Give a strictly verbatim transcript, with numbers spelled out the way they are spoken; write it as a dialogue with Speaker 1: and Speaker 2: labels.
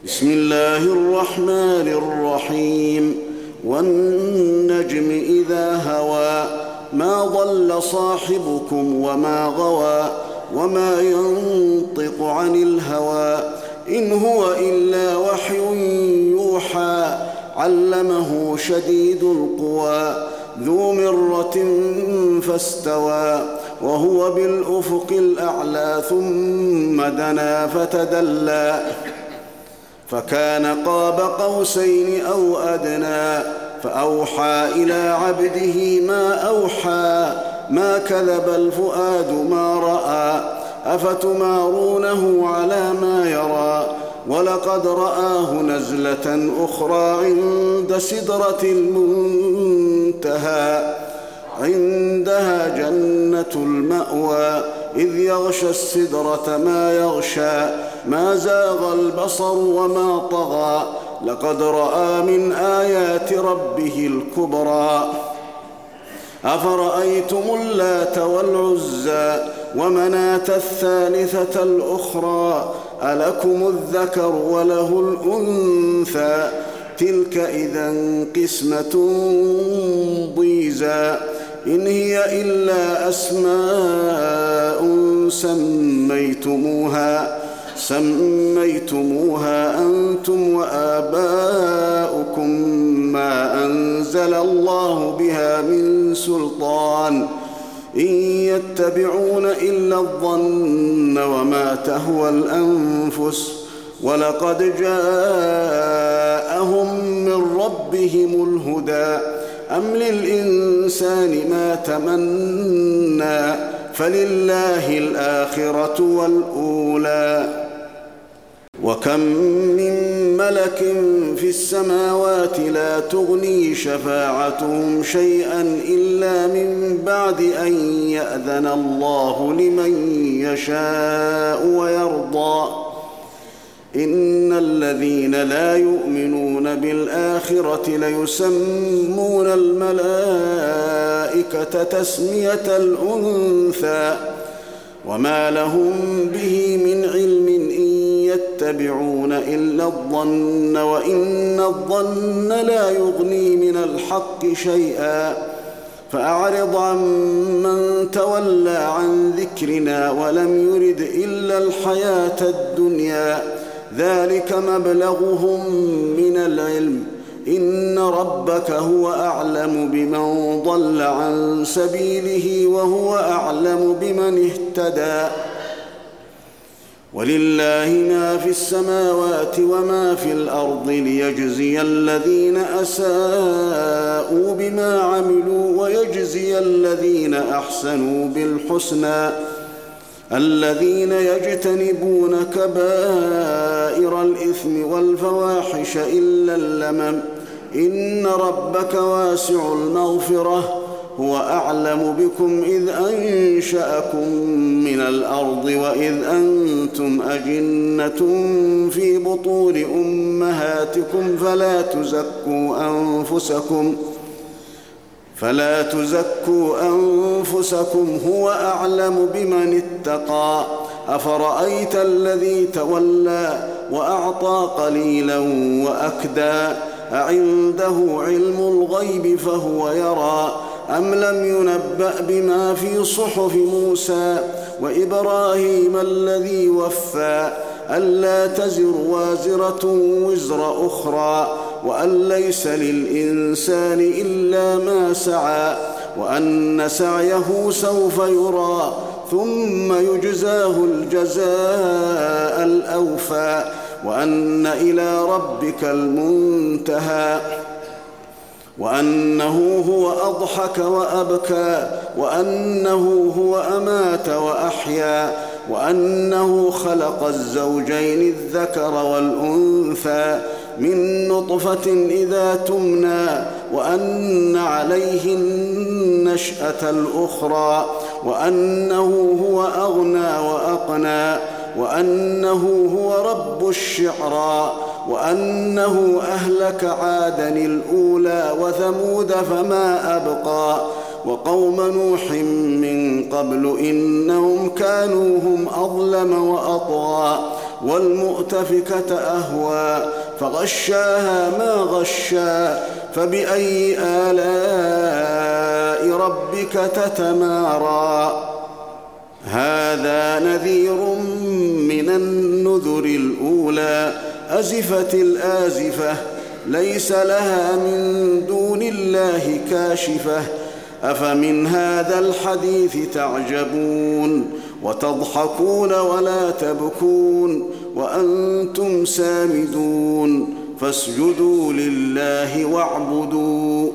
Speaker 1: بسم الله الرحمن الرحيم والنجم إذا هوى ما ضل صاحبكم وما غوى وما ينطق عن الهوى إن هو إلا وحي يوحى علمه شديد القوى ذو مرة فاستوى وهو بالأفق الأعلى ثم دنا فتدلى فكان قاب قوسين أو أدنى فأوحى إلى عبده ما أوحى ما كذب الفؤاد ما رأى أفتمارونه على ما يرى ولقد رآه نزلة أخرى عند سدرة المنتهى عندها جنة المأوى إذ يغشى السدرة ما يغشى ما زاغ البصر وما طغى لقد رأى من آيات ربه الكبرى أفرأيتم اللات والعزى ومناة الثالثة الأخرى ألكم الذكر وله الأنثى تلك إذا قسمة ضيزى إن هي إلا أسماء سميتموها سميتموها أنتم وآباؤكم ما أنزل الله بها من سلطان إن يتبعون إلا الظن وما تهوى الأنفس ولقد جاءهم من ربهم الهدى أم للإنسان ما تمنى فلله الآخرة والأولى وكم من ملك في السماوات لا تغني شفاعتهم شيئا إلا من بعد أن يأذن الله لمن يشاء ويرضى إن الذين لا يؤمنون بالآخرة ليسمون الملائكة تسمية الأنثى وما لهم به من علم إن يتبعون إلا الظن وإن الظن لا يغني من الحق شيئا فأعرض عن من تولى عن ذكرنا ولم يرد إلا الحياة الدنيا ذلك مبلغهم من العلم إن ربك هو أعلم بمن ضل عن سبيله وهو أعلم بمن اهتدى ولله ما في السماوات وما في الأرض ليجزي الذين أساءوا بما عملوا ويجزي الذين أحسنوا بالحسنى الذين يجتنبون كبائر الإثم والفواحش إلا اللمم إن ربك واسع المغفرة هو أعلم بكم إذ أنشأكم من الأرض وإذ أنتم أجنة في بطون أمهاتكم فلا تزكوا أنفسكم فلا تزكوا أنفسكم هو أعلم بمن اتقى أفرأيت الذي تولى وأعطى قليلا وأكدى أعنده علم الغيب فهو يرى أم لم ينبأ بما في صحف موسى وإبراهيم الذي وفى ألا تزر وازرة وزر أخرى وأن ليس للإنسان إلا ما سعى وأن سعيه سوف يرى ثم يجزاه الجزاء الأوفى وأن إلى ربك المنتهى وأنه هو أضحك وأبكى وأنه هو أمات وأحيا وأنه خلق الزوجين الذكر والأنثى من نطفة إذا تمنى وأن عليه النشأة الأخرى وأنه هو أغنى وأقنى وأنه هو رب الشعرى وأنه أهلك عادا الأولى وثمود فما أبقى وقوم نوح من قبل إنهم كانوا هم أظلم وأطغى والمؤتفكة أهوى فغشاها ما غشا فبأي آلاء ربك تتمارى هذا نذير من النذر الأولى أزفت الآزفة ليس لها من دون الله كاشفة أفمن هذا الحديث تعجبون وتضحكون ولا تبكون وأنتم سامدون فاسجدوا لله واعبدوا